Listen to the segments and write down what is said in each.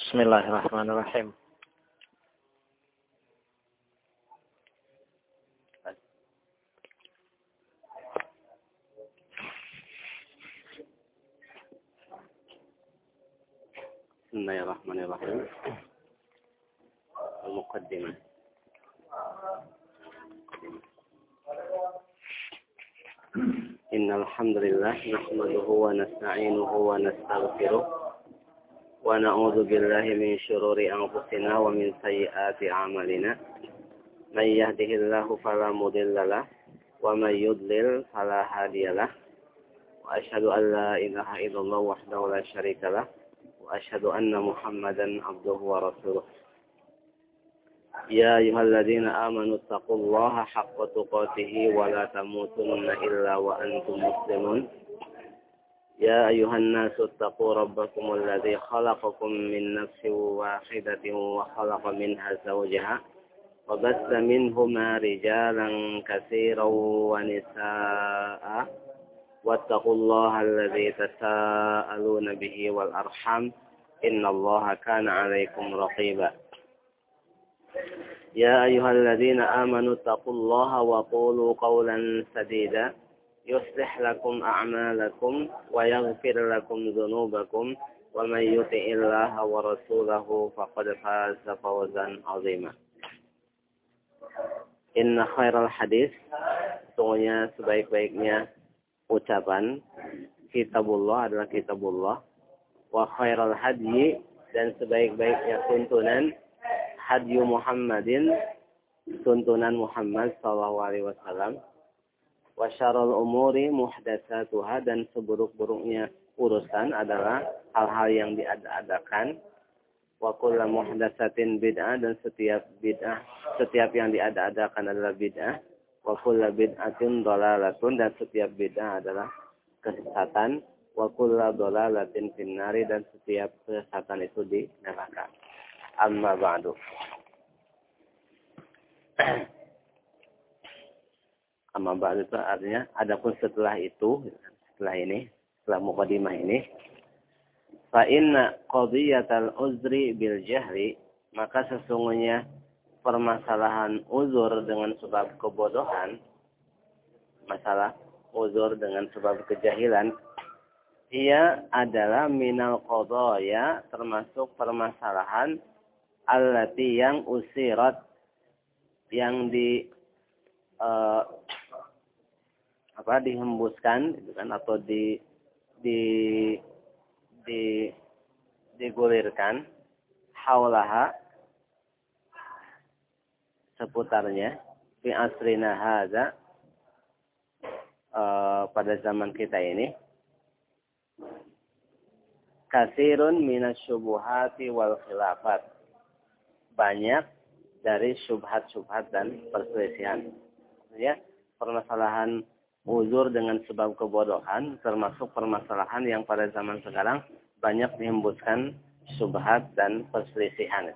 Bismillahirrahmanirrahim. Bismillahirrahmanirrahim. Al-Muqaddimah. Innal hamdalillah nahmaduhu wa nasta'inuhu wa nastaghfiruh wa na'udzu billahi min shururi anfusina wa min sayyiati a'malina. May yahdihillahu fala mudhillalah wa may yudlil fala hadiyalah. Wa asyhadu an la ilaha illallah wahdahu la syarikalah wa asyhadu anna Muhammadan abduhu wa rasuluh. Ya ayyuhalladzina amanu taqullaha haqqa tuqatih wa la tamutunna illa wa antum muslimun. Ya ayyuhan nasu taqu rabbakumul ladzi khalaqakum min nafsin wahidatin wa khalaqa minha zawjaha wa bassa minhuma rijalan katsiran wa nisaa'a wattaqullaha alladzi tasaaluna bihi wal arham innallaha kana 'alaikum raqiba. Ya ayyuhalladzina amanu taqullaha wa qulu qawlan sadida yuslih lakum a'malakum wa yaghfir lakum dhunubakum wa may yuti'illaha wa rasulahu faqad faza fawzan 'azima. Inna khairal hadis, sesungguhnya sebaik-baiknya ucapan kitabullah adalah kitabullah, wa khairal hadyi, dan sebaik-baiknya tuntunan hadyu Muhammadin, tuntunan Muhammad sallallahu alaihi wasallam. Wa syarrul umuri muhdatsatuha, dan seburuk-buruknya urusan adalah hal-hal yang diada-adakan. Wa kullu muhdatsatin bid'ah, dan setiap yang diada-adakan adalah bid'ah. Wa kullu bid'atin dhalalatun, dan setiap bid'ah adalah kesesatan. Wa kullu dhalalatin finnari, dan setiap kesesatan itu di neraka. Amma ba'du. Amma ba'du itu artinya adapun setelah itu, setelah muqaddimah ini, fa inna qadiyatal uzri bil jahli, maka sesungguhnya permasalahan uzur dengan sebab kebodohan, masalah uzur dengan sebab kejahilan, ia adalah minal qadaya, termasuk permasalahan allati yang usirat, yang dihembuskan gitu kan, atau digulirkan haulaha, seputarnya, fi asrina hadza, pada zaman kita ini, katsirun minasyubuhati wal khilafat, banyak dari syubhat-syubhat dan perselisihan. Ya, permasalahan uzur dengan sebab kebodohan termasuk permasalahan yang pada zaman sekarang banyak dihembuskan syubhat dan perselisihan.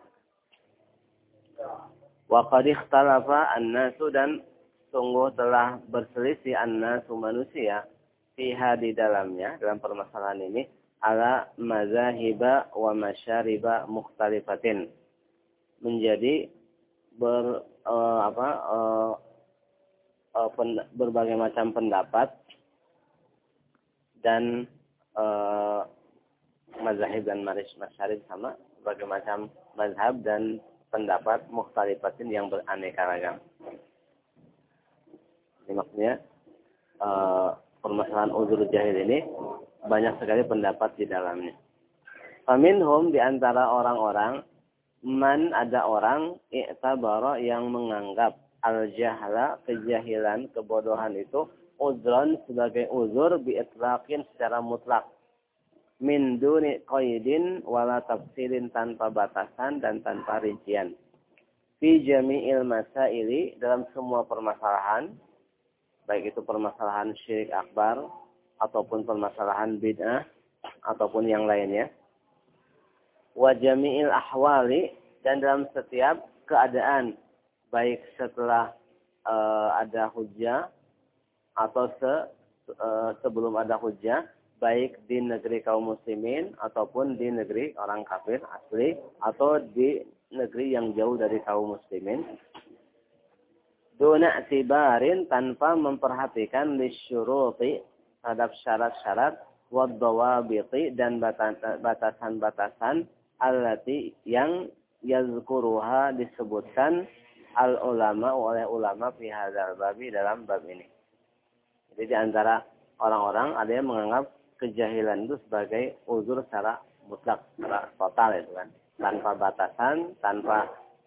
Wa qad ikhtalafa an-nasu, dan sungguh telah berselisih an-nasu, manusia, fiha, di dalamnya, dalam permasalahan ini, ala mazahiba wa masyariba mukhtalifatin, menjadi berbagai macam pendapat dan mazahib dan masyarib, sama berbagai macam mazhab dan pendapat mukhtalifatin yang beraneka ragam. Ini maksudnya permasalahan uzur jahil ini banyak sekali pendapat di dalamnya. Faminhum, di antara orang-orang, man, ada orang, i'tabara, yang menganggap al-jahla, kejahilan, kebodohan itu, uzron, sebagai uzur, bi'itlaqin, secara mutlak, min duni qaidin wala tafsilin, tanpa batasan dan tanpa rincian, fi jami'il masaili, dalam semua permasalahan, baik itu permasalahan syirik akbar ataupun permasalahan bid'ah ataupun yang lainnya, wa jami'il ahwali, dan dalam setiap keadaan, baik setelah ada hujjah atau sebelum ada hujjah, baik di negeri kaum muslimin ataupun di negeri orang kafir asli atau di negeri yang jauh dari kaum muslimin. Duna i'tibarin, tanpa memperhatikan lisyuruti, terhadap syarat-syarat, waddawabiti, dan batasan-batasan allati yang yazkuruha, disebutkan al ulama oleh ulama fi hadzal babi, dalam bab ini. Jadi di antara orang-orang ada yang menganggap kejahilan itu sebagai uzur secara mutlak, secara total itu kan, tanpa batasan, tanpa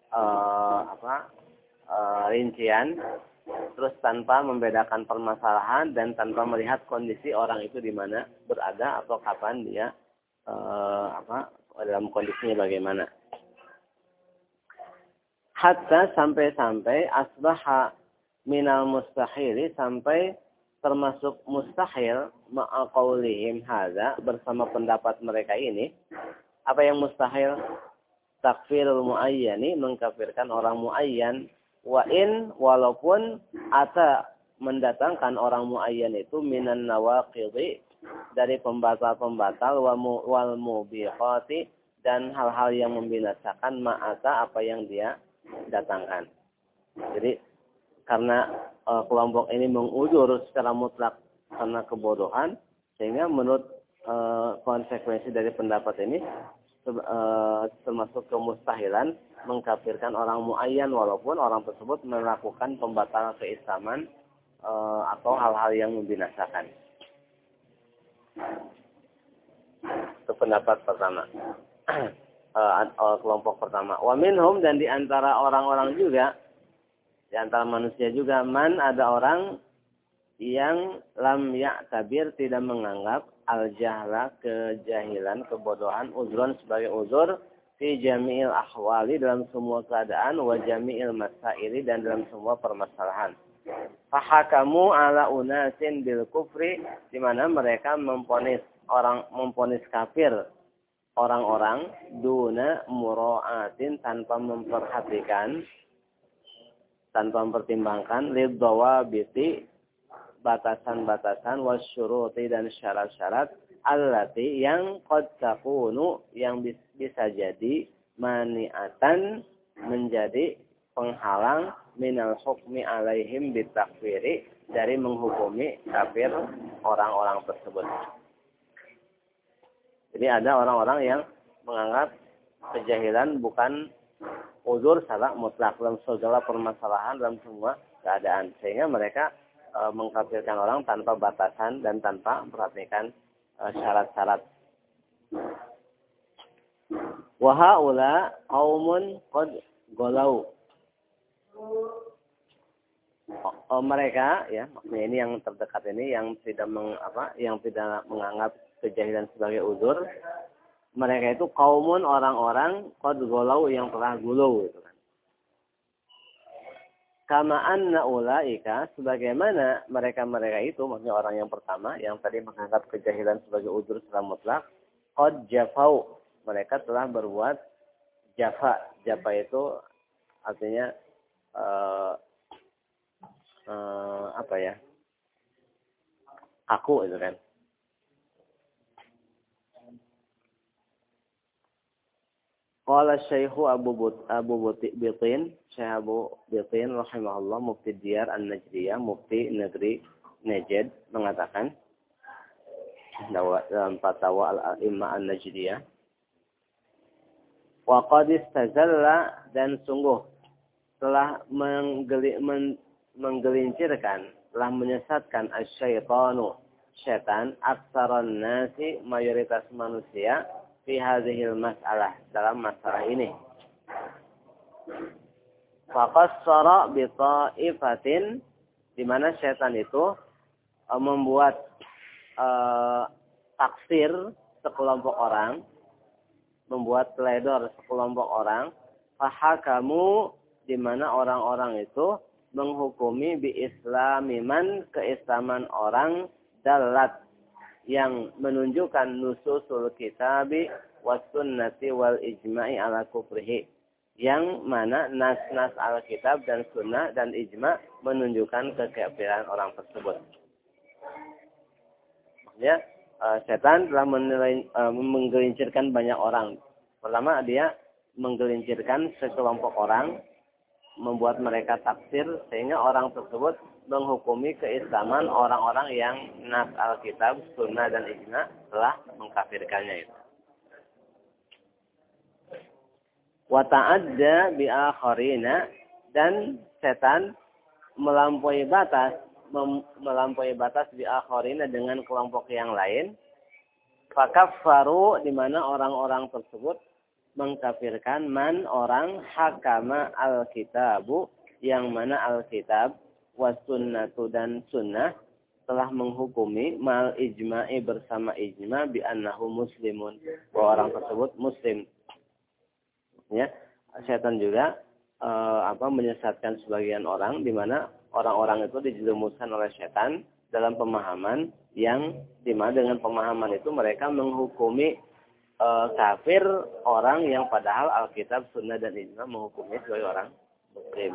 rincian, terus tanpa membedakan permasalahan dan tanpa melihat kondisi orang itu di mana berada atau kapan dia dalam kondisinya bagaimana. Hatta sampai-sampai asbaha minal mustahili, sampai termasuk mustahil ma'aqaulihim hadza, bersama pendapat mereka ini. Apa yang mustahil? Takfirul muayyani, mengkafirkan orang muayyan. Wa in, walaupun ata, mendatangkan orang muayyan itu minan nawaqidhi, dari pembatal-pembatal, wal mubiqati, dan hal-hal yang membinasakan, ma'ata, apa yang dia datangkan. Jadi karena kelompok ini mengujur secara mutlak karena kebodohan, sehingga menurut konsekuensi dari pendapat ini termasuk kemustahilan mengkafirkan orang muayyan walaupun orang tersebut melakukan pembatalan keislaman atau hal-hal yang membinasakan. Itu pendapat pertama. Kelompok pertama. Wa minhum, dan di antara orang-orang juga, di antara manusia juga, man, ada orang yang lam ya'tabir, tidak menganggap al-jahla, kejahilan, kebodohan, uzron, sebagai uzur, fi jami'il ahwali, dalam semua keadaan, wa jami'il masaili, dan dalam semua permasalahan. Fahakamu ala unasin bil kufri, di mana mereka memponis kafir orang-orang, duna mura'atin, tanpa memperhatikan, tanpa mempertimbangkan, lidawabiti, batasan-batasan, wasyuruti, dan syarat-syarat, allati, yang qad takunu, yang bisa jadi, mani'atan, menjadi penghalang, minal hukmi alaihim bitakfiri, dari menghukumi kafir orang-orang tersebut. Jadi ada orang-orang yang menganggap kejahilan bukan uzur secara mutlak dalam segala permasalahan, dalam semua keadaan, sehingga mereka mengkafirkan orang tanpa batasan dan tanpa memperhatikan syarat-syarat. Wa haula qaumun qad galau. Mereka, ya, maksudnya ini yang terdekat ini, yang tidak menganggap kejahilan sebagai uzur, mereka itu kaumun, orang-orang qad galau, yang telah gulau, gitu kan. Kama anna ulaika, sebagaimana mereka-mereka itu, maksudnya orang yang pertama yang tadi menganggap kejahilan sebagai uzur secara mutlak, qad jafau, mereka telah berbuat jafa. Jafa itu artinya kaku, itu kan. Qala Syekhu Abu Bitin, Syekh Abu Bitin rahimahullah, mufti Diyar An-Najdiyah, mufti negeri Najd, mengatakan dalam fatwa Al-A'imah An-Najdiyah, wa qad istazalla, dan sungguh telah menggelincirkan, telah menyesatkan asy-syaitanu, syaitan, aksaran nasi, mayoritas manusia, fi hadhil mas'alah, dalam masalah ini. Faqassara bi ta'ifatin, di mana syaitan itu membuat taksir sekelompok orang, membuat teledor sekelompok orang, fahakamu, di mana orang-orang itu menghukumi bi islami man, keislaman orang, dalat, yang menunjukkan nususul kitabi was sunnati wal ijma'i ala kufrihi, yang mana nas-nas Alkitab dan sunnah dan ijma' menunjukkan kekafiran orang tersebut. Maksudnya setan telah menggelincirkan banyak orang. Pertama, dia menggelincirkan sekelompok orang, membuat mereka taksir, sehingga orang tersebut menghukumi keislaman orang-orang yang nas Alkitab, sunnah, dan ijma telah mengkafirkannya itu. Wa ta'adda bi akharina, dan setan melampaui batas bi akharina dengan kelompok yang lain. Fakaffaru, di mana orang-orang tersebut mengkafirkan man orang hakama alkitabu, yang mana alkitab was sunnatu dan sunnah telah menghukumi mal ijma'i bersama ijma bi annahu muslimun, bahwa orang tersebut muslim. Ya, setan juga menyesatkan sebagian orang, di mana orang-orang itu dijerumuskan oleh setan dalam pemahaman yang dimana dengan pemahaman itu mereka menghukumi kafir orang yang padahal Alkitab, Sunnah, dan Ijma menghukumnya sebagai orang Muslim.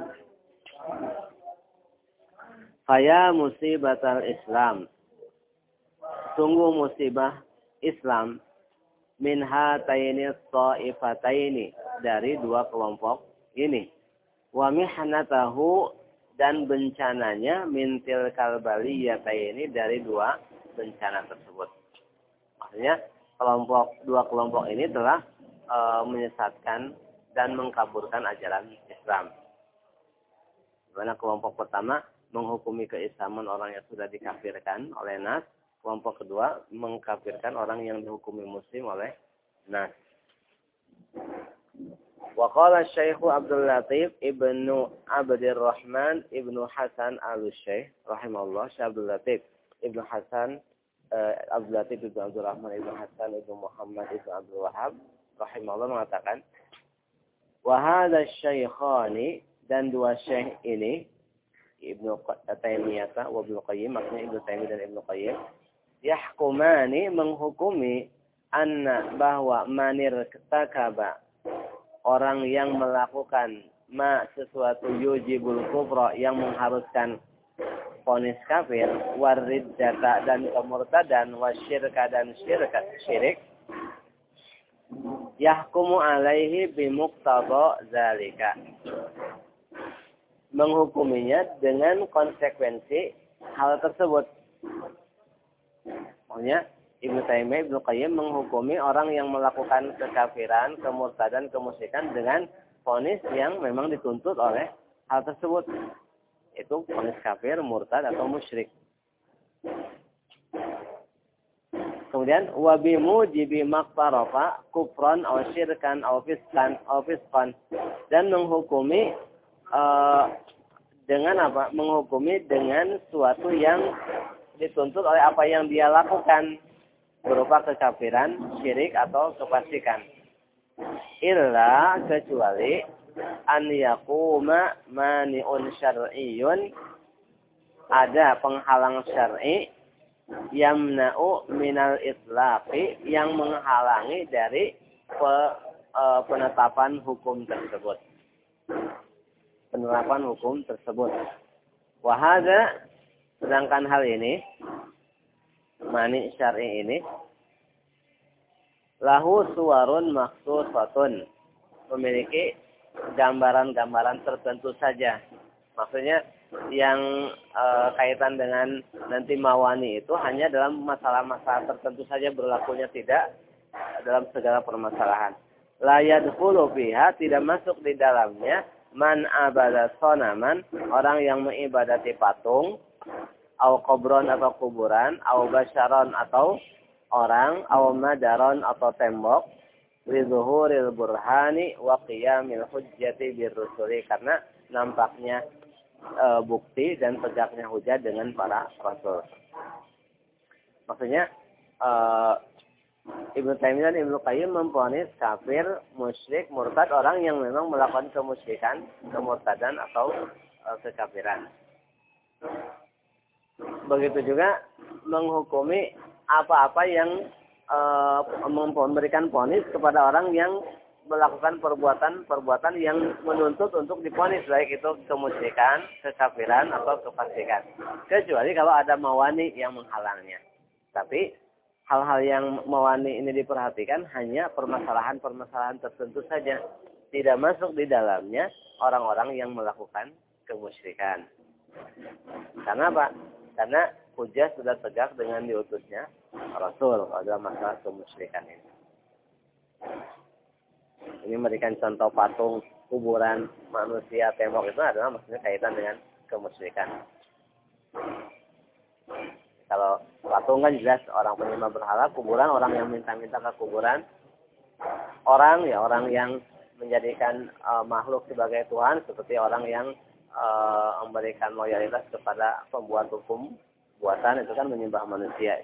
Faya musibatal Islam, sungguh musibah Islam, min hataini ta'ifataini, dari dua kelompok ini. Wa mihnatahu, dan bencananya, min tilkal baliyataini, dari dua bencana tersebut. Maksudnya dua kelompok ini telah menyesatkan dan mengkaburkan ajaran Islam. Dimana kelompok pertama menghukumi keislaman orang yang sudah dikafirkan oleh nas, kelompok kedua mengkafirkan orang yang dihukumi muslim oleh nas. Wa qala Syekh Abdul Latif Ibnu Abdurrahman Ibnu Hasan Al-Syekh rahimahullah, Syekh Abdul Latif Ibnu Hasan Abdul Latif Ibnu Abdurrahman Ibnu Hasan Ibnu Muhammad Ibnu Abdul Wahab rahimahullah mengatakan, wa hadza syaikhani, dan dua syekh ini, Ibnu Taimiyah wa Ibnu Qayyim, maksudnya Ibnu Taimiyah dan Ibnu Qayyim, yahkumani, menghukumi, anna, bahwa manir takaba, orang yang melakukan sesuatu yujibul kufra, yang mengharuskan vonis kafir, wariddata, dan kemurtadan, wasyirka, dan syirik, yahkumu alaihi bimuqtada zalika, menghukuminya dengan konsekuensi hal tersebut. Maksudnya Ibnu Taimiyah, Ibnu Qayyim menghukumi orang yang melakukan kekafiran, kemurtadan, kemusyrikan dengan vonis yang memang dituntut oleh hal tersebut. Itu vonis kafir, murtad, atau musyrik. Kemudian wabimu jibi maqtarafa kufran aw syirkan aw fisqan, dan menghukumi dengan apa? Menghukumi dengan suatu yang dituntut oleh apa yang dia lakukan, berupa kekafiran, syirik, atau kefasikan. Illa, kecuali an yaquma mani'un syar'iyyun, ada penghalang syar'i, yamna'u minal itlaqi, yang menghalangi dari penetapan hukum tersebut. Penerapan hukum tersebut. Wa hadza, sedangkan hal ini, mani syar'i ini, lahu suwarun makhsusatun, memiliki gambaran-gambaran tertentu saja. Maksudnya yang kaitan dengan nanti mawani itu hanya dalam masalah-masalah tertentu saja berlakunya, tidak dalam segala permasalahan. La yadkhulu fiha, tidak masuk di dalamnya, man abada sonaman, orang yang mengibadati patung, au qabron, atau kuburan, au basyaron, atau orang, au madaron, atau tembok, lizuhuril burhani wa qiyamil hujjati birrusuli, karena nampaknya bukti dan tegaknya hujah dengan para rasul. Maksudnya Ibnu Taimiyah dan Ibnu Qayyim memvonis kafir, musyrik, murtad orang yang memang melakukan kemusyrikan, kemurtadan, atau kekafiran. Begitu juga menghukumi apa-apa yang memberikan vonis kepada orang yang melakukan perbuatan yang menuntut untuk divonis, baik itu kemusyrikan, kekafiran, atau kefasikan. Kecuali kalau ada mawani yang menghalangnya. Tapi hal-hal yang mewani ini diperhatikan hanya permasalahan-permasalahan tertentu saja. Tidak masuk di dalamnya orang-orang yang melakukan kemusyrikan. Karena apa? Karena hujah sudah tegak dengan diutusnya Rasul pada masalah kemusyrikan ini. Ini memberikan contoh patung, kuburan, manusia, tembok itu adalah maksudnya kaitan dengan kemusyrikan. Kalau patung kan jelas orang penyembah berhala, kuburan orang yang minta-minta ke kuburan, orang yang menjadikan makhluk sebagai Tuhan, seperti orang yang memberikan loyalitas kepada pembuat hukum buatan, itu kan menyembah manusia.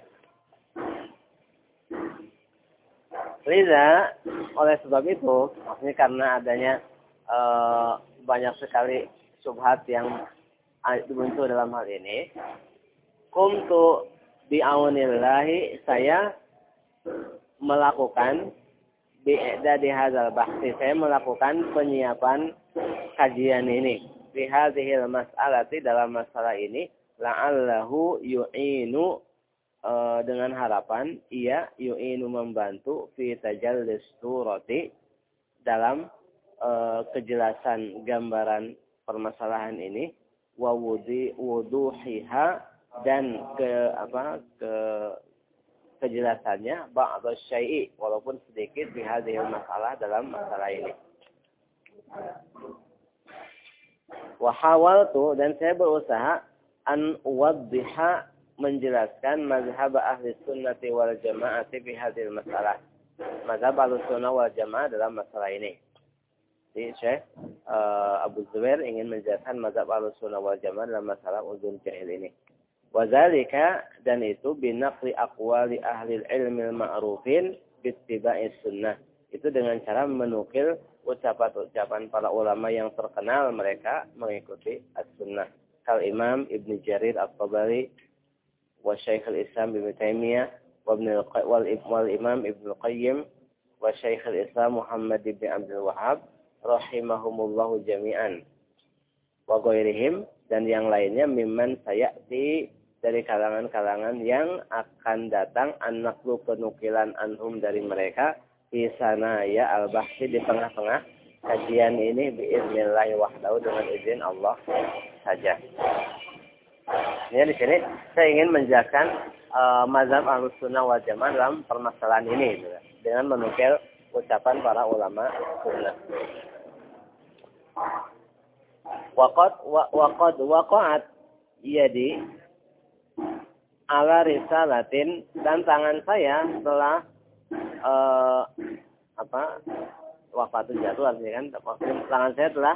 Liza, oleh sebab itu, maksudnya karena adanya banyak sekali syubhat yang muncul dalam hal ini, kumtu bi'aunillahi, saya melakukan bi'idadi hadzal bahsi, saya melakukan penyiapan kajian ini bihadzihil mas'alati, dalam masalah ini, la'allahu yu'inu, dengan harapan ia yu'inu membantu fi tajallis surati, dalam kejelasan gambaran permasalahan ini, wa wuduhiha, dan kejelasannya, ba'dha syai'i, walaupun sedikit, bihadzihil masalah, dalam masalah ini. Wa hawaltu, dan saya berusaha, an uwaddiha, menjelaskan mazhab ahli sunnati wal jama'ati bihadzihil masalah, mazhab ahli sunnah wal jamaah dalam masalah ini. Jadi Syekh Abu Zubair ingin menjelaskan mazhab ahli sunnah wal jamaah dalam masalah uzul jahil ini. Wazalika, dan itu binaqli aqwali ahli ilmi ma'rufin bittiba'is sunnah. Itu dengan cara menukil ucapan-ucapan para ulama yang terkenal mereka mengikuti as-sunnah. Kal Imam Ibn Jarir At-Tabari wa Syekh al-Islam Ibn Taimiyah wal Imam Ibn Qayyim wa Syekh al-Islam Muhammad Ibn Abdul Wahhab rahimahumullahu jami'an wa ghairihim, dan yang lainnya, mimman sayati, dari kalangan-kalangan yang akan datang, an-naqlu, penukilan, anhum, dari mereka, di sana ya al-bahsi, di tengah-tengah kajian ini, biiznillah wahdahu, dengan izin Allah saja. Ini di sini saya ingin menjelaskan mazhab Ahlussunnah wal Jamaah dalam permasalahan ini, dengan menukil ucapan para ulama sunnah. Waqa'at yadi ala risalatin, dan tangan saya telah wafatu jatuh, artinya kan tangan saya telah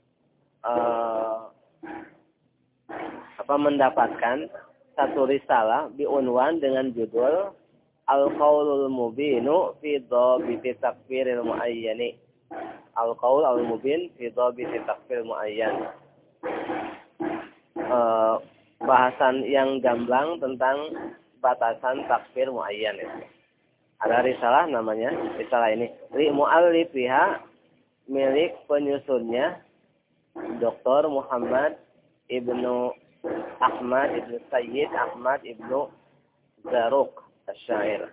mendapatkan satu risalah biunwan dengan judul Al-Qaulul Mubinu fi Dhabiti Takfiril Muayyani. Al-Qaul al-Mubin fi Dhabiti Takfiril Muayyan. Bahasan yang gamblang tentang batasan takfir muayyan itu. Ada risalah namanya, risalah ini. Li mu'allifiha, milik penyusunnya Dr. Muhammad Ibnu Ahmad Ibnu Sayyid Ahmad Ibnu Zarruq Asy-Syair.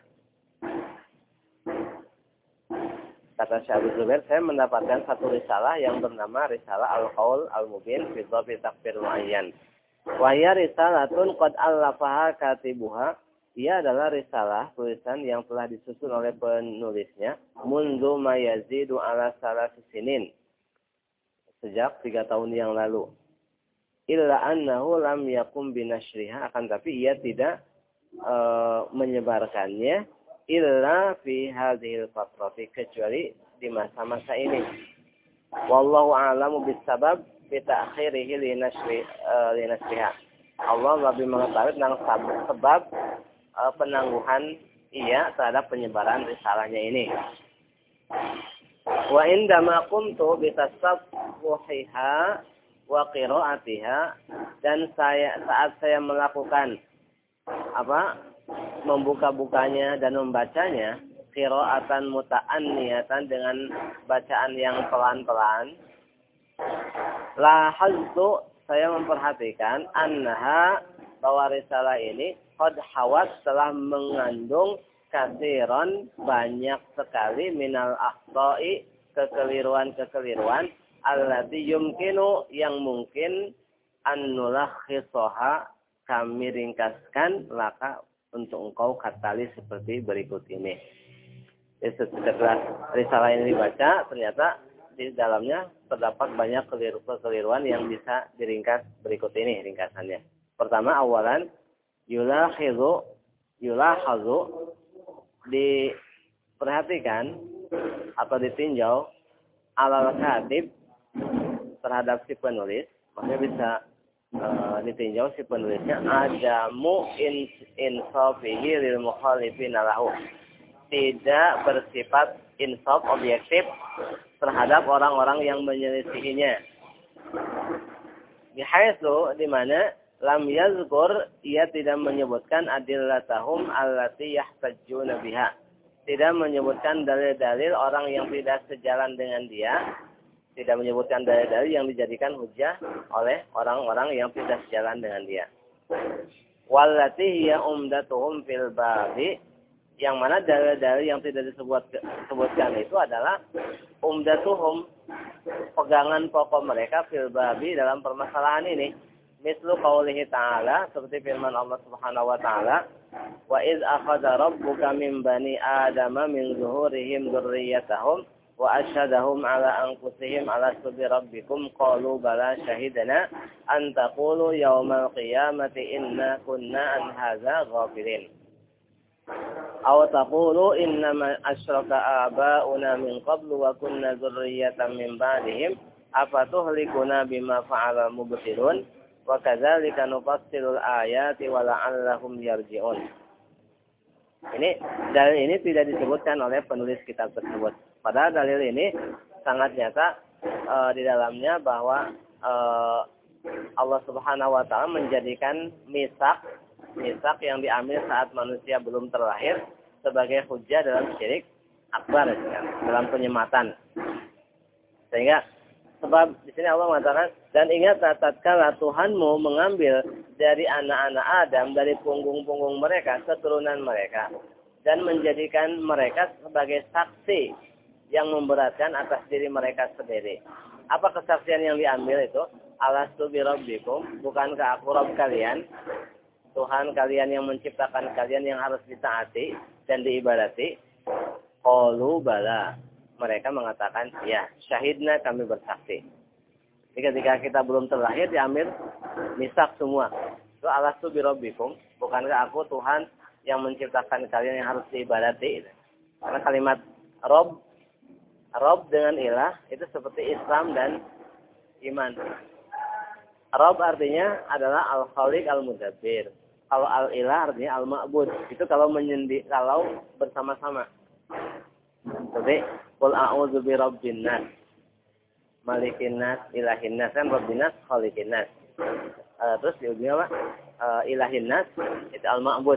Kata Syekh Abu Zubair, saya mendapatkan satu risalah yang bernama Risalah Al-Qaul Al-Mubin fi Dhabti Takfir Muayyan. Wa hiya risalatun qad allafaha katibuha. Ia adalah risalah, tulisan yang telah disusun oleh penulisnya mundu ma yazidu ala salasi sinin, sejak 3 tahun yang lalu. Illa annahu lam yakum binashriha, akan tapi ia tidak menyebarkannya illa fi hadhil fatrati, kecuali di masa-masa ini. Wallahu a'lamu bisabab fi ta'khirihi linashriha. Allah lebih mengetahui tentang sebab penangguhan ia terhadap penyebaran risalahnya ini. Wa indama kuntu bitasaffuhiha wa qira'atiha, dan saat saya melakukan membuka-bukanya dan membacanya, qira'atan muta'anniyatan, dengan bacaan yang pelan-pelan, lahaztu, saya memperhatikan, annaha, bahwa risalah ini qad hawat telah mengandung kasiron banyak sekali minal akhta'i kekeliruan-kekeliruan allati yumkinu yang mungkin annulakhisoha kami ringkaskan laka untuk engkau katali seperti berikut ini. Setelah risalah ini dibaca, ternyata di dalamnya terdapat banyak kekeliruan yang bisa diringkas berikut ini ringkasannya. Pertama, awalan yulahazu diperhatikan atau ditinjau alal katib terhadap si penulis, maksudnya bisa ditinjau si penulisnya adamu insafihi lil mukhalifin lahu, tidak bersifat insaf objektif terhadap orang-orang yang menyelisihinya. Bihaitsu di mana lam yazkur ia tidak menyebutkan adillatahum allati yahtajjuna biha, tidak menyebutkan dalil-dalil orang yang tidak sejalan dengan dia, tidak menyebutkan dalil-dalil yang dijadikan hujjah oleh orang-orang yang tidak sejalan dengan dia. Wallati hiya umdatuhum fil babi, yang mana dalil-dalil yang tidak disebutkan itu adalah umdatuhum, pegangan pokok mereka fil babi dalam permasalahan ini. Mislu qaulihi ta'ala, seperti firman Allah Subhanahu wa taala, wa iz akhadha rabbuka min bani adama min zuhurihim dzurriyyatahum wa asyhadahum ala anfusihim alastu bi rabbikum qalu bala syahidana an taqulu yaumal qiyamati inna kunna an hadza ghafilin aw taqulu innama asyraka aba'una min qablu wa kunna dzurriyyatan min ba'dihim afatuhlikuna bima fa'ala mubtilun wa kadzalika nufassilul ayati wa la'allahum yarji'un. Ini dalil ini tidak disebutkan oleh penulis kitab tersebut. Padahal dalil ini sangat nyata di dalamnya bahwa Allah Subhanahu wa taala menjadikan misak yang diambil saat manusia belum terlahir sebagai hujjah dalam syirik akbar, dalam penyematan. Sehingga sebab di sini Allah mengatakan, dan ingat tatkala Tuhanmu mengambil dari anak-anak Adam, dari punggung-punggung mereka, keturunan mereka, dan menjadikan mereka sebagai saksi yang memberatkan atas diri mereka sendiri. Apa kesaksian yang diambil itu? Alastu bi rabbikum, bukankah aku Rabb kalian? Tuhan kalian yang menciptakan kalian yang harus ditaati dan diibadati. Qalu bala. Mereka mengatakan, ya, syahidna, kami bersaksi. Jadi ketika kita belum terlahir diambil misak semua. Itu alastu bi rabbikum, bukankah aku Tuhan yang menciptakan kalian yang harus diibadati? Karena kalimat Rob dengan ilah itu seperti Islam dan iman. Rob artinya adalah al-khaliq al-mudabbir. Kalau al-ilah artinya al-ma'bud. Itu kalau bersama-sama. Seperti qul a'udzu bi rabbin nas, malikin nas, ilahin nas, kan rabbin nas, khaliqin nas. Terus di ujungnya apa? Ilahin nas itu al-ma'bud.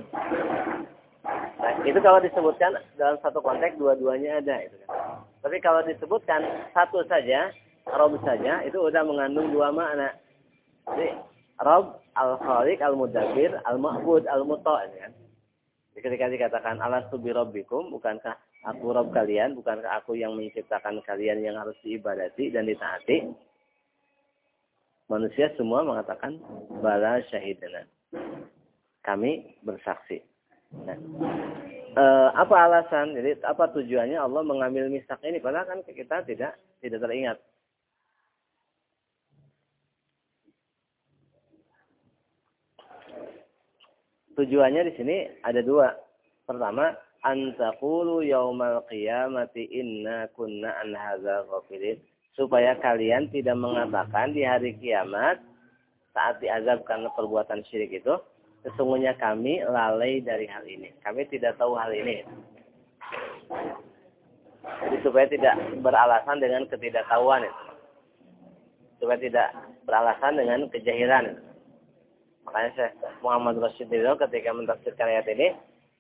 Nah, itu kalau disebutkan dalam satu konteks dua-duanya ada itu kan. Tapi kalau disebutkan satu saja, Rabb saja, itu udah mengandung dua makna. Jadi Rabb al-khaliq al-mudabbir al-ma'bud al-muta' kan. Jadi ketika dikatakan alastu bi rabbikum, bukankah aku Rabb kalian, bukankah aku yang menciptakan kalian yang harus diibadati dan ditaati? Manusia semua mengatakan bala syahidana. Kami bersaksi. Nah, apa alasan? Jadi apa tujuannya Allah mengambil misak ini? Padahal kan kita tidak teringat. Tujuannya di sini ada dua. Pertama, antaqulu yaumal qiyamati inna kunna an hadza ghafilin, supaya kalian tidak mengatakan di hari kiamat saat diazab karena perbuatan syirik itu, sesungguhnya kami lalai dari hal ini. Kami tidak tahu hal ini. Jadi supaya tidak beralasan dengan ketidaktahuan itu. Supaya tidak beralasan dengan kejahilan. Makanya Syekh Muhammad Rashid Ridho ketika mentafsirkan ayat ini,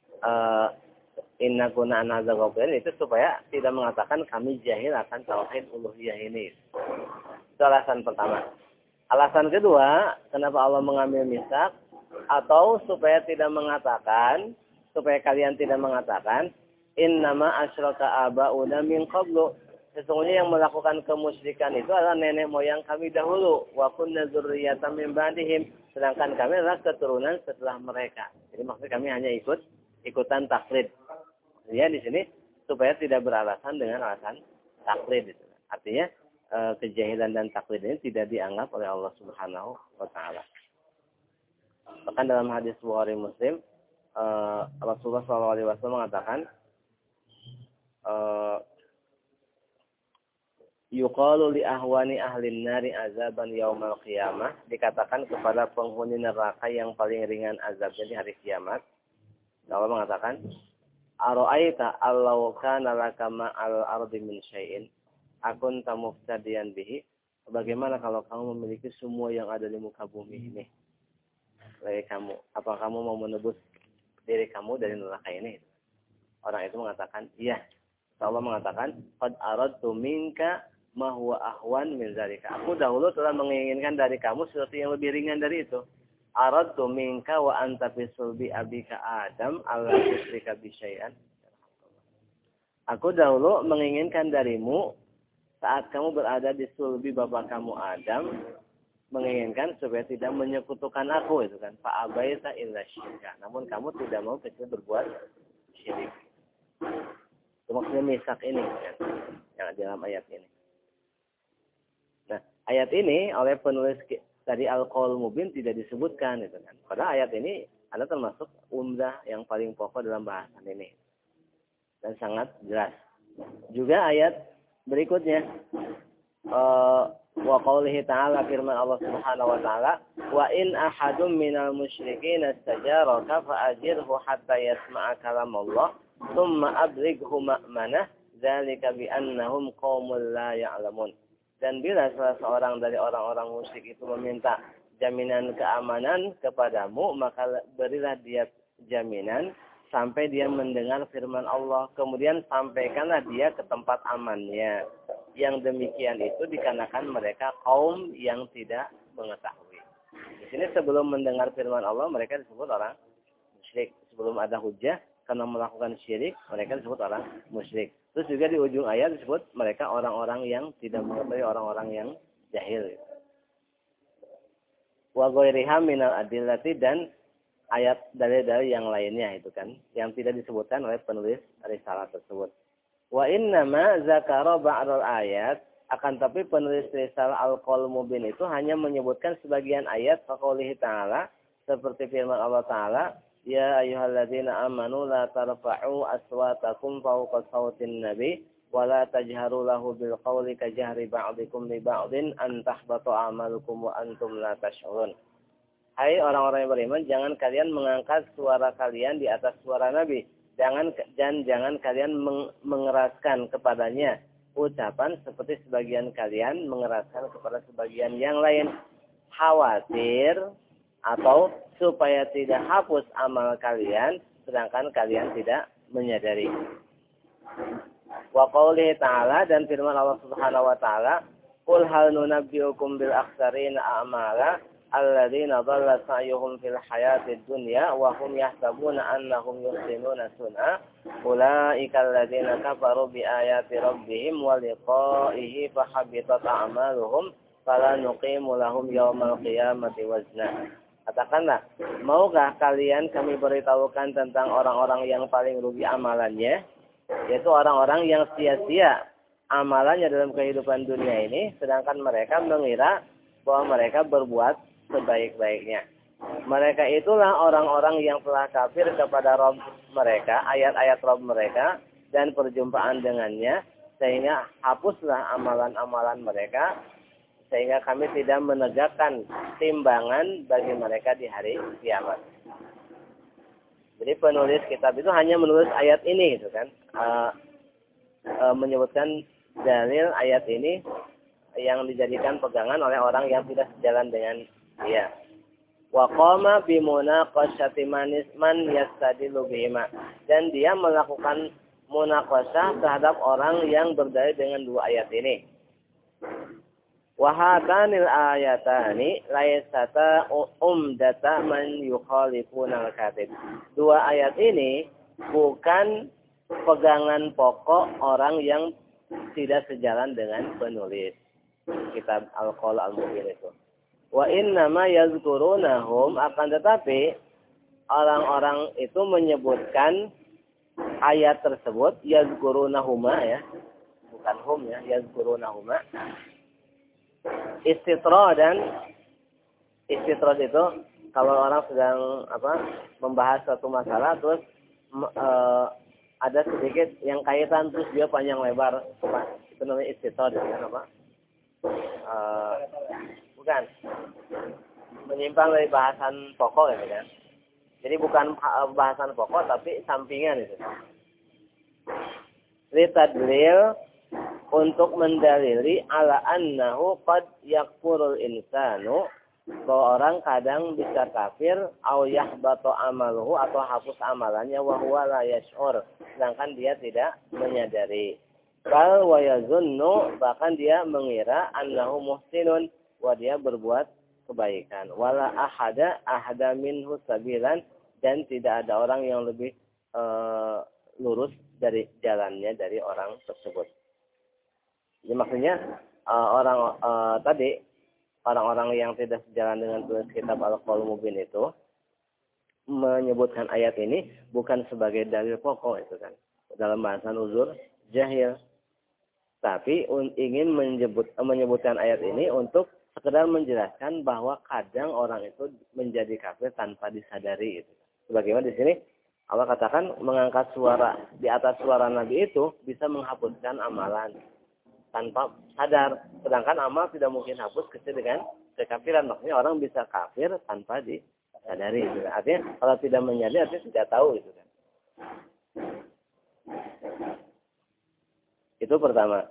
inna kunna an hadza ghafilin, itu supaya tidak mengatakan kami jahil akan tauhid uluhiyah ini. Itu alasan pertama. Alasan kedua, kenapa Allah mengambil misak? Atau supaya kalian tidak mengatakan innama asyraka aba'una min qablu. Sesungguhnya yang melakukan kemusyrikan itu adalah nenek moyang kami dahulu. Wa kunna dzurriyyatan min ba'dihim. Sedangkan kami adalah keturunan setelah mereka. Jadi maksudnya kami hanya ikutan taklid. Ya di sini supaya tidak beralasan dengan alasan taklid. Artinya kejahilan dan taklid ini tidak dianggap oleh Allah Subhanahu wa taala. Bahkan dalam hadis Bukhari Muslim Rasulullah SAW mengatakan yuqalu li ahwani ahlin nari azaban yaumal qiyamah, dikatakan kepada penghuni neraka yang paling ringan azabnya di hari kiamat. Allah mengatakan, ara'aita allau kana laka ma'al ardi min syai'in akunta muftadiyan bihi. Bagaimana kalau kamu memiliki semua yang ada di muka bumi ini? Dari kamu, apa kamu mau menebus diri kamu dari neraka ini? Orang itu mengatakan, iya. Allah mengatakan, qad aradtu minka ma huwa ahwan min zalika. Aku dahulu telah menginginkan dari kamu sesuatu yang lebih ringan dari itu. Aradtu minka wa anta fi sulbi abika Adam alla tusyrika bi syai'an. Aku dahulu menginginkan darimu saat kamu berada di sulbi bapak kamu Adam, menginginkan supaya tidak menyekutukan aku, itu kan. Fa abaita illa syirka. Namun kamu tidak mau kecuali berbuat syirik. Itu maksudnya misak ini kan, yang di dalam ayat ini. Nah, ayat ini oleh penulis dari Al-Qaul Mubin tidak disebutkan, itu kan. Padahal ayat ini ada termasuk umdah yang paling pokok dalam bahasan ini dan sangat jelas. Juga ayat berikutnya, wa qaulihi ta'ala, firman Allah Subhanahu wa taala, wa in ahadum minal musyrikin istajaraka fa ajirhu hatta yasma'a kalam Allah thumma ablighu ma'manah dzalika bi annahum qaumul la ya'lamun. Dan bila salah seorang dari orang-orang musyrik itu meminta jaminan keamanan kepadamu, maka berilah dia jaminan sampai dia mendengar firman Allah, kemudian sampaikanlah dia ke tempat amannya. Yang demikian itu dikarenakan mereka kaum yang tidak mengetahui. Di sini sebelum mendengar firman Allah mereka disebut orang musyrik. Sebelum ada hujjah karena melakukan syirik, mereka disebut orang musyrik. Terus juga di ujung ayat disebut mereka orang-orang yang tidak mengetahui, orang-orang yang jahil. Wa ghairiha minal adillati, dan ayat dalil-dalil yang lainnya itu kan, yang tidak disebutkan oleh penulis risalah tersebut. Wa innama zakara ba'dal ayat, akan tapi penulis risalah Al-Qaul Mubin itu hanya menyebutkan sebagian ayat faqaulihi ta'ala, seperti firman Allah Ta'ala, ya ayyuhalladzina amanu la tarfa'u aswatakum fawqa sawtin nabi wa la tajharu lahu bil qawli kajahri ba'dikum li ba'din an tahbatu a'malukum wa antum la tash'urun. Hai orang-orang yang beriman, jangan kalian mengangkat suara kalian di atas suara Nabi. Jangan kalian mengeraskan kepadanya ucapan seperti sebagian kalian mengeraskan kepada sebagian yang lain. Khawatir atau supaya tidak hapus amal kalian sedangkan kalian tidak menyadari. Wa qaulihi ta'ala, dan firman Allah Subhanahu wa taala, qul hal nunabbiukum bil akhsarina a'mala alladzina dhalla sa'yuhum fil hayatid dunya wa hum yahsabuna annahum yuhsinuna sun'a ulaika alladzina kafaru bi ayati rabbihim wa liqa'ihi fa habitat a'maluhum fala nuqimu lahum yaumal qiyamati wazna. Katakanlah, maukah kalian kami beritahukan tentang orang-orang yang paling rugi amalannya, yaitu orang-orang yang sia-sia amalannya dalam kehidupan dunia ini, sedangkan mereka mengira bahwa mereka berbuat sebaik-baiknya. Mereka itulah orang-orang yang telah kafir kepada Rabb mereka, ayat-ayat Rabb mereka, dan perjumpaan dengannya, sehingga hapuslah amalan-amalan mereka, sehingga kami tidak menegakkan timbangan bagi mereka di hari kiamat. Jadi penulis kitab itu hanya menulis ayat ini, gitu kan, menyebutkan dalil ayat ini yang dijadikan pegangan oleh orang yang tidak sejalan dengan dia. Wa qama bi munaqashati man yastadilu bihima, dan dia melakukan munaqashah terhadap orang yang berdalil dengan dua ayat ini. Wa hatanil ayatani laysata umdata man yukhalifuna al-katib. Dua ayat ini bukan pegangan pokok orang yang tidak sejalan dengan penulis kitab Al-Qaul Al-Mubin itu. Wa innama yazkurunahum, akan tetapi orang-orang itu menyebutkan ayat tersebut yazkurunahuma ya, bukan hum ya, yazkurunahuma. Istitrad itu kalau orang sedang membahas suatu masalah terus ada sedikit yang kaitan terus dia panjang lebar, itu namanya istitrad kan bukan menyimpang dari bahasan pokok gitu kan. Jadi bukan bahasan pokok tapi sampingan itu. Litadlil, untuk mendalili ala annahu qad yakfurul insanu, bahwa orang kadang bisa kafir, au yahbatu amaluhu, atau hapus amalannya, wa huwa la yash'ur, sedangkan dia tidak menyadari. Bal wa yazunnu, bahkan dia mengira annahu muhsinun, wa dia berbuat kebaikan. Wala ahada minhu sabilan, dan tidak ada orang yang lebih lurus dari jalannya dari orang tersebut. Jadi maksudnya orang-orang yang tidak sejalan dengan tulis kitab Al-Qaul Mubin itu menyebutkan ayat ini bukan sebagai dalil pokok itu kan, dalam bahasan uzur jahil, tapi ingin menyebutkan ayat ini untuk sekedar menjelaskan bahwa kadang orang itu menjadi kafir tanpa disadari itu. Sebagaimana di sini Allah katakan mengangkat suara di atas suara Nabi itu bisa menghapuskan amalan tanpa sadar, sedangkan amal tidak mungkin hapus kecuali dengan kekafiran. Maksudnya orang bisa kafir tanpa disadari gitu. Artinya kalau tidak menyadari artinya tidak tahu gitu kan. Itu pertama.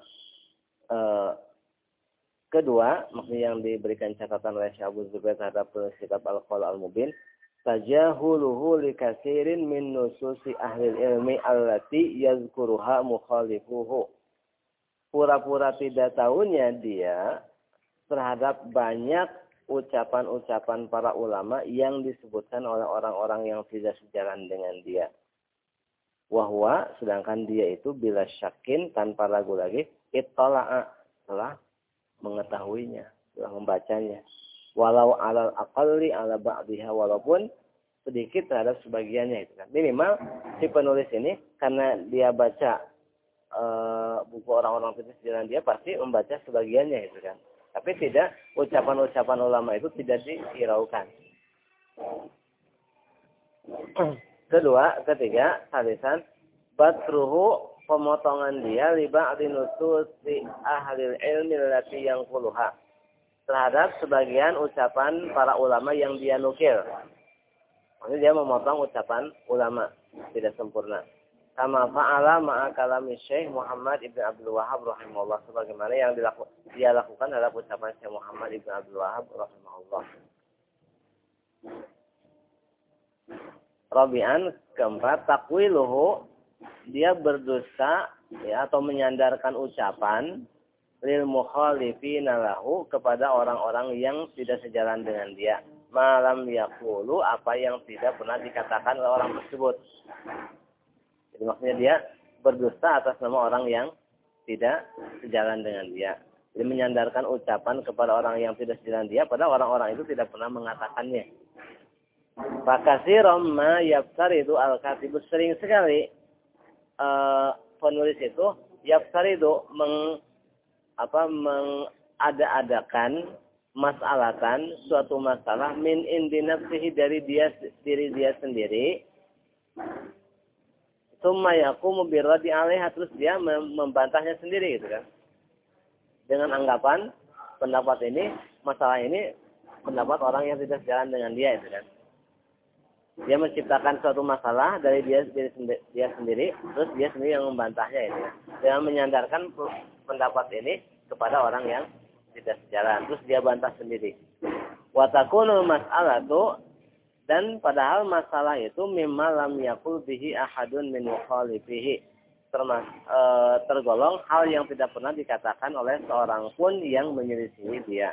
Kedua, maksudnya yang diberikan catatan oleh Syekh Abu Zubair terhadap kitab Al-Qaul Al-Mubin, tajahuluhu likasirin min nususi ahli ilmi allati yazkuruha mukhalifuhu. Pura-pura tidak tahunya dia terhadap banyak ucapan-ucapan para ulama yang disebutkan oleh orang-orang yang tidak sejalan dengan dia. Wahwa, sedangkan dia itu bila syakin, tanpa ragu lagi, ittala'a, telah mengetahuinya, telah membacanya. Walau alal aqalli ala ba'diha, walaupun sedikit terhadap sebagiannya itu kan. Minimal si penulis ini karena dia baca buku orang-orang tidak sejalan dia pasti membaca sebagiannya itu kan. Tapi tidak, ucapan-ucapan ulama itu tidak dihiraukan. Ketiga, salisan batruhu, pemotongan dia liba'di nususi ahlil ilmi allati yang puluha, terhadap sebagian ucapan para ulama yang dia nukil. Maksudnya dia memotong ucapan ulama tidak sempurna. Kama fa'ala ma'a kalami Syekh Muhammad Ibn Abdul Wahhab rahimahullah, sebagaimana yang dia lakukan adalah ucapan Syekh Muhammad Ibn Abdul Wahhab rahimahullah. Rabi'an, keempat, takwiluhu, dia berdusta ya, atau menyandarkan ucapan lil mukhalifina lahu, kepada orang-orang yang tidak sejalan dengan dia. Malam yaqulu, apa yang tidak pernah dikatakan oleh orang tersebut. Jadi maksudnya dia berdusta atas nama orang yang tidak sejalan dengan dia. Jadi menyandarkan ucapan kepada orang yang tidak sejalan dia, padahal orang-orang itu tidak pernah mengatakannya. Fakasirum ma yabtaridu al-katibu, sering sekali penulis itu yabtaridu mengada-adakan masalatan, suatu masalah min indi nafsihi, dari diri dia sendiri. Summa yaqumu birradi 'alaiha, terus dia membantahnya sendiri gitu kan. Dengan anggapan pendapat ini, masalah ini pendapat orang yang tidak sejalan dengan dia itu kan. Dia menciptakan suatu masalah dari dia sendiri, terus dia sendiri yang membantahnya itu kan. Dengan menyandarkan pendapat ini kepada orang yang tidak sejalan, terus dia bantah sendiri. Wa takunul mas'alatu, dan padahal masalah itu mimma lam yaqul bihi ahadun min mukhalifihi, tergolong hal yang tidak pernah dikatakan oleh seorang pun yang menyelisihi dia.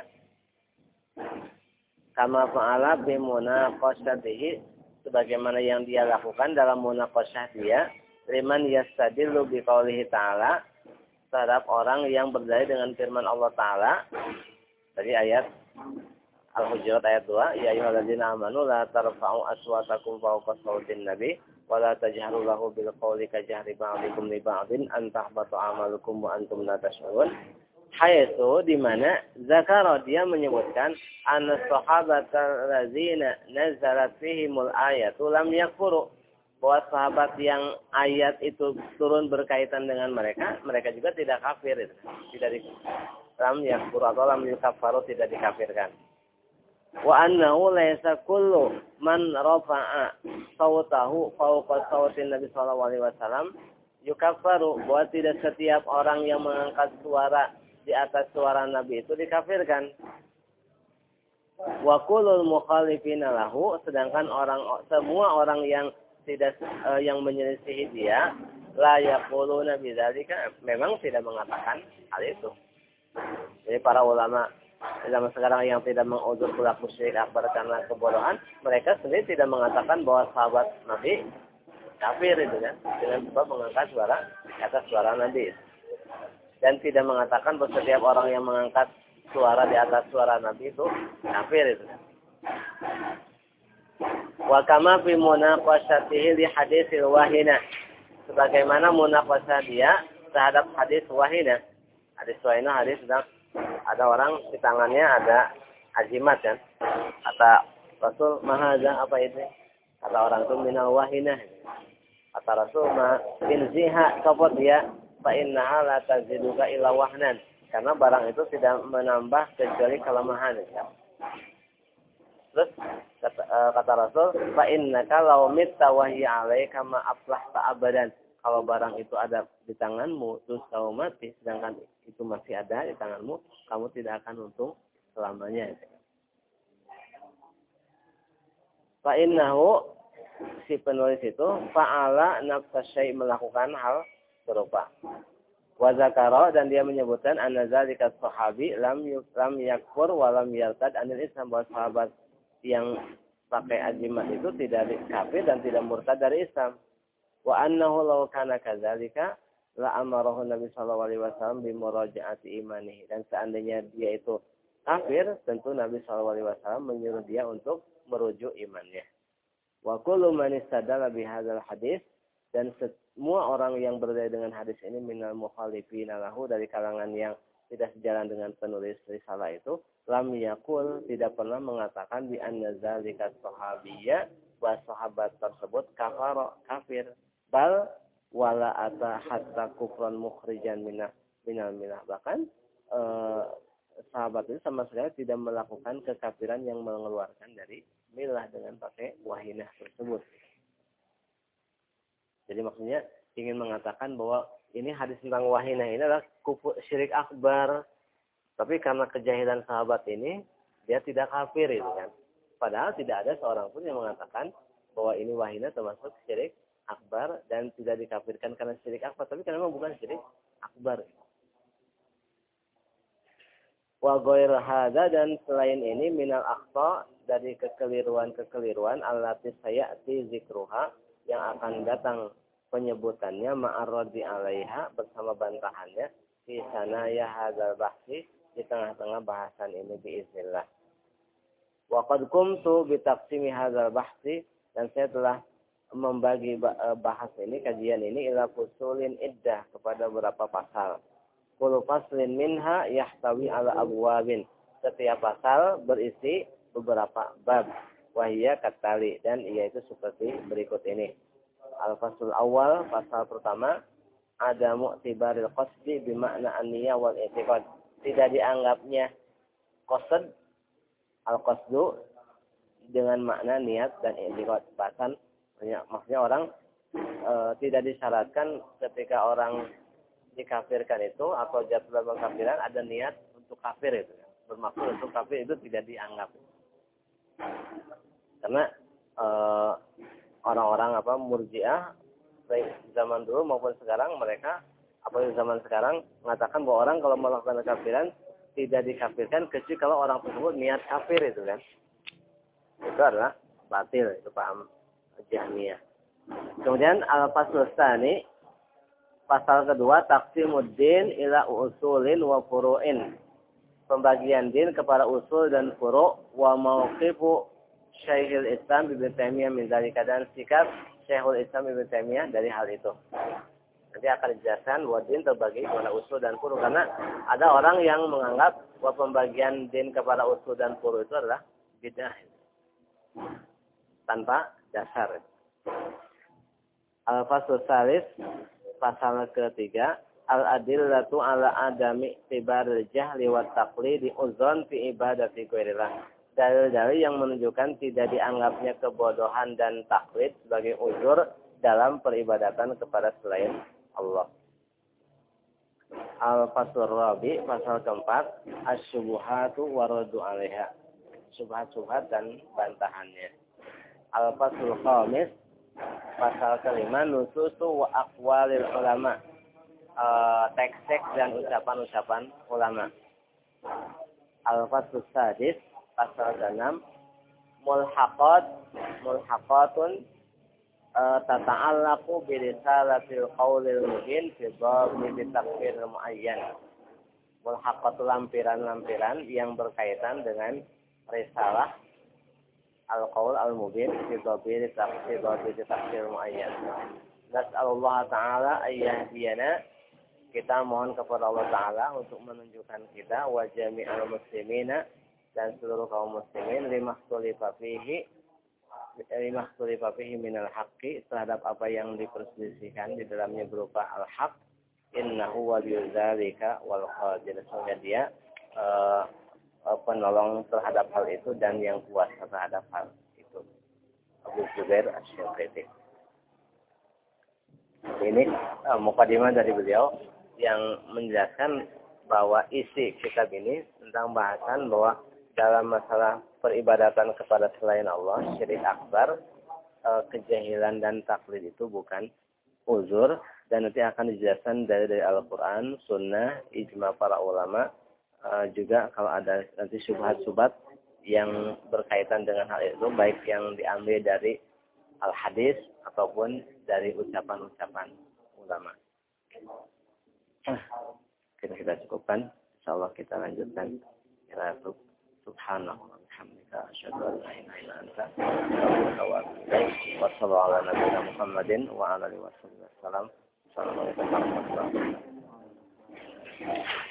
Kama fa'ala bi munaqashatihi, sebagaimana yang dia lakukan dalam munaqashah dia, liman yastadillu bi qoulihi ta'ala, terhadap orang yang berdalil dengan firman Allah Ta'ala. Tadi ayat Al-Hujurat ayat 2, ya ayyuhalladzina amanu la tarfa'u aswatakum fawqa shawtin nabi wa la tajharu lahu bil qawli kajahri ba'dikum li ba'din an tahbatu a'malukum wa antum la tash'urun. Haitsu di mana zakara dia menyebutkan anna sahabatal ladzina nazalat fihimul ayatu lam yakfuru, bahwa sahabat yang ayat itu turun berkaitan dengan mereka, mereka juga tidak kafir, tidak lam yakfuru atau lam yukaffaru, tidak dikafirkan. Wa annahu laysa kullu man rafa'a sautahu fawqa sautin Nabi sallallahu alaihi wasallam yukaffaru, bahwa tidak setiap orang yang mengangkat suara di atas suara Nabi itu dikafirkan. Wa kullul mukhalifina lahu, sedangkan semua orang yang tidak yang menyelisihi dia la yaquluna bidzalika, memang tidak mengatakan hal itu. Jadi para ulama zaman sekarang yang tidak menguzur pelaku syirik akbar karena kebodohan, mereka sendiri tidak mengatakan bahwa sahabat Nabi kafir itu kan, dengan sebab mengangkat suara di atas suara Nabi. Dan tidak mengatakan bahwa setiap orang yang mengangkat suara di atas suara Nabi itu kafir itu kan. Wa kama fi munaqashatihi li haditsil wahina, sebagaimana munaqashah dia terhadap hadis wahina. Hadis wahina, hadis sedang ada orang di tangannya ada azimat kan. Kata Rasul, mahaza apa itu? Kata orang itu minal wahinah. Kata Rasul, ma inziha, copot dia, fa innaha la taziduka illa wahnan. Karena barang itu tidak menambah kecuali kelemahan. Ya. Terus kata Rasul, fa innaka law mitta wa hiya 'alaika ma aflahta abadan. Kalau barang itu ada di tanganmu terus kamu mati, sedangkan itu masih ada di tanganmu, kamu tidak akan untung selamanya. Fa innahu, si penulis itu fa'ala nafsa syai', melakukan hal serupa. Wa zakara, dan dia menyebutkan anna zalika sahabi lam yakfur wa lam yartad anil Islam, bahwa sahabat yang pakai ajimat itu tidak kafir dan tidak murtad dari Islam. Wa annahu law kana kadzalika la amarahu Nabi sallallahu alaihi wasallam bi muraja'ati imanihi, dan seandainya dia itu kafir, tentu Nabi sallallahu alaihi wasallam menyuruh dia untuk merujuk imannya. Wa kullu man istadalla bi hadzal hadis, dan semua orang yang berdalil dengan hadis ini minal mukhalifina lahu, dari kalangan yang tidak sejalan dengan penulis risalah itu, lam yaqul, tidak pernah mengatakan bi anna zalika sahabiyya, bahwa sahabat tersebut kafir, bal wala ata hatta kufran mukhrijan minal milah, bahkan sahabat itu sama sekali tidak melakukan kekafiran yang mengeluarkan dari milah dengan pakai wahinah tersebut. Jadi maksudnya ingin mengatakan bahwa ini hadis tentang wahinah ini adalah kufur syirik akbar, tapi karena kejahilan sahabat ini dia tidak kafir itu kan. Padahal tidak ada seorang pun yang mengatakan bahwa ini wahinah termasuk syirik akbar dan tidak dikafirkan karena syirik akbar, tapi karena memang bukan syirik akbar. Wa ghair hadza, dan selain ini minal akhta, dari kekeliruan allati sayati zikruha, yang akan datang penyebutannya ma'arradi 'alaiha, bersama bantahannya di sana ya hadzal bahsi, di tengah-tengah bahasan ini biiznillah. Wa qad qumtu bi taqsimi hadzal bahsi, dan saya telah membagi bahas ini, kajian ini, ila fusulin iddah, kepada beberapa pasal. Kullu faslin minha yahtawi ala abwabin, setiap pasal berisi beberapa bab. Wahia katali, dan ia itu seperti berikut ini. Al-fasul awal, pasal pertama, ada mu'tibaril qasdi bimakna an-niyah wal i'tiqad, tidak dianggapnya qasd, al-qasdu, dengan makna niat dan i'tiqad. Bahkan maksudnya orang tidak disyaratkan ketika orang dikafirkan itu atau jatuh dalam kafiran ada niat untuk kafir itu, bermaksud untuk kafir, itu tidak dianggap. Karena orang-orang Murji'ah baik zaman dulu maupun sekarang mereka, apalagi zaman sekarang, mengatakan bahwa orang kalau melakukan kekafiran tidak dikafirkan kecuali kalau orang tersebut niat kafir itu kan. Itu adalah batil, itu paham Jahmiyah. Kemudian al-fasl tsani, pasal kedua, taqsimuddin ila usulin wa furu'in. Pembagian din kepada usul dan furu' wa mauqifu Syekhul Islam Ibnu Taimiyah min dzalika, dan sikap Syekhul Islam Ibnu Taimiyah dari hal itu. Nanti akan dijelaskan bahwa din terbagi kepada usul dan furu', karena ada orang yang menganggap bahwa pembagian din kepada usul dan furu' itu adalah bid'ah tanpa dasar. Al-fasl tsalis, pasal ketiga, al-adillatu ala adami tibaril jahli wa taqlidi uzron fi ibadati ghairillah. Dalil-dalil yang menunjukkan tidak dianggapnya kebodohan dan taklid sebagai uzur dalam peribadatan kepada selain Allah. Al-fasl rabi, pasal keempat, asy-syubuhatu wa raddu 'alaiha. Syubhat-syubhat dan bantahannya. Al-fasl khamis, pasal kelima, nususu wa aqwalil ulama. Teks-teks dan ucapan-ucapan ulama. Al-fasl sadis, pasal ke-6, mulhaqatun tata'allaqu bi risalatil qaulil mubin fi dhabni bi takfir muayyan. Mulhaqatu, lampiran-lampiran yang berkaitan dengan risalah al-qaul al-mubin fi dhabni takfir muayyan. Nas'alullah ta'ala ayyahdiyana, kita mohon kepada Allah Ta'ala untuk menunjukkan kita wa jami'al muslimina, dan seluruh kaum muslimin limakhtulifa fihi minal haqqi, terhadap apa yang diperselisihkan di dalamnya berupa al-haq. Innahu waliyyu dzalika wal qadir, sesungguhnya dia penolong terhadap hal itu dan yang kuasa terhadap hal itu. Abu Zubair Asy-Syafi'i. Ini mukadimah dari beliau yang menjelaskan bahwa isi kitab ini tentang bahasan bahwa dalam masalah peribadatan kepada selain Allah, syirik akbar, kejahilan dan taklid itu bukan uzur, dan nanti akan dijelaskan dari Al-Quran, Sunnah, ijma para ulama, juga kalau ada nanti syubhat-syubhat yang berkaitan dengan hal itu, baik yang diambil dari al-hadis ataupun dari ucapan-ucapan ulama. Kita cukupkan, insyaallah kita lanjutkan. Subhanallah walhamdulillah, asyhadu an la ilaha illa anta, astaghfiruka wa atubu ilaik. Wa sallallahu ala nabiyyina Muhammadin wa ala alihi wasallam. Assalamualaikum warahmatullahi wabarakatuh.